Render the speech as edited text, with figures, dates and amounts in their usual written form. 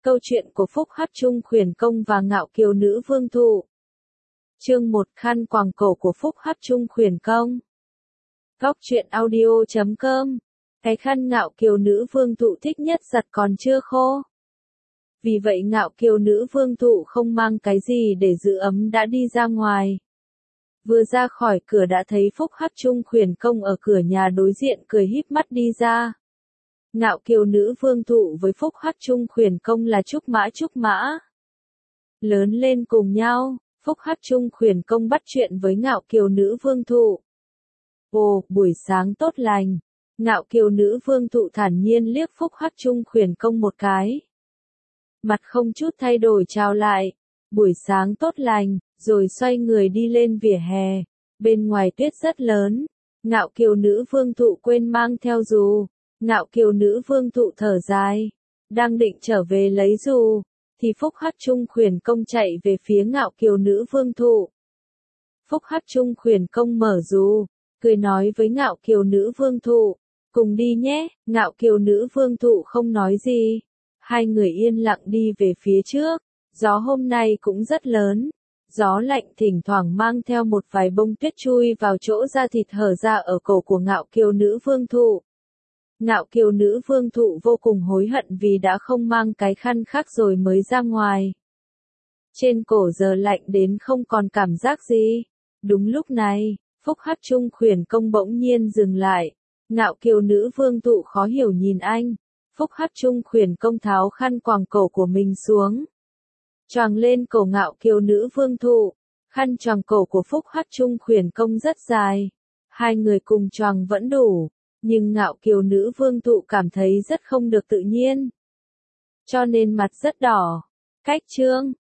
Câu chuyện của Phúc Hắc Trung Khuyển Công và Ngạo Kiều Nữ Vương Thụ. Chương 1: Khăn quàng cổ của Phúc Hắc Trung Khuyển Công. Góc truyện audio.com. Cái khăn Ngạo Kiều Nữ Vương Thụ thích nhất giặt còn chưa khô. Vì vậy Ngạo Kiều Nữ Vương Thụ không mang cái gì để giữ ấm đã đi ra ngoài. Vừa ra khỏi cửa đã thấy Phúc Hắc Trung Khuyển Công ở cửa nhà đối diện cười híp mắt đi ra. Ngạo Kiều Nữ Vương Thụ với Phúc Hắc Trung Khuyển Công là trúc mã. Lớn lên cùng nhau, Phúc Hắc Trung Khuyển Công bắt chuyện với Ngạo Kiều Nữ Vương Thụ. Ồ, buổi sáng tốt lành. Ngạo Kiều Nữ Vương Thụ thản nhiên liếc Phúc Hắc Trung Khuyển Công một cái. Mặt không chút thay đổi chào lại. Buổi sáng tốt lành, rồi xoay người đi lên vỉa hè. Bên ngoài tuyết rất lớn. Ngạo Kiều Nữ Vương Thụ quên mang theo dù. Ngạo Kiều Nữ Vương Thụ thở dài. Đang định trở về lấy dù, thì Phúc Hắc Trung Khuyển Công chạy về phía Ngạo Kiều Nữ Vương Thụ. Phúc Hắc Trung Khuyển Công mở dù, cười nói với Ngạo Kiều Nữ Vương Thụ. Cùng đi nhé. Ngạo Kiều Nữ Vương Thụ không nói gì. Hai người yên lặng đi về phía trước. Gió hôm nay cũng rất lớn. Gió lạnh thỉnh thoảng mang theo một vài bông tuyết chui vào chỗ da thịt hở ra ở cổ của Ngạo Kiều Nữ Vương Thụ. Ngạo Kiều Nữ Vương Thụ vô cùng hối hận vì đã không mang cái khăn khác rồi mới ra ngoài. Trên cổ giờ lạnh đến không còn cảm giác gì. Đúng lúc này, Phúc Hắc Trung Khuyển Công bỗng nhiên dừng lại. Ngạo Kiều Nữ Vương Thụ khó hiểu nhìn anh. Phúc Hắc Trung Khuyển Công tháo khăn quàng cổ của mình xuống, choàng lên cổ Ngạo Kiều Nữ Vương Thụ. Khăn choàng cổ của Phúc Hắc Trung Khuyển Công rất dài. Hai người cùng choàng vẫn đủ. Nhưng Ngạo Kiều Nữ Vương Thụ cảm thấy rất không được tự nhiên. Cho nên mặt rất đỏ. Cách chương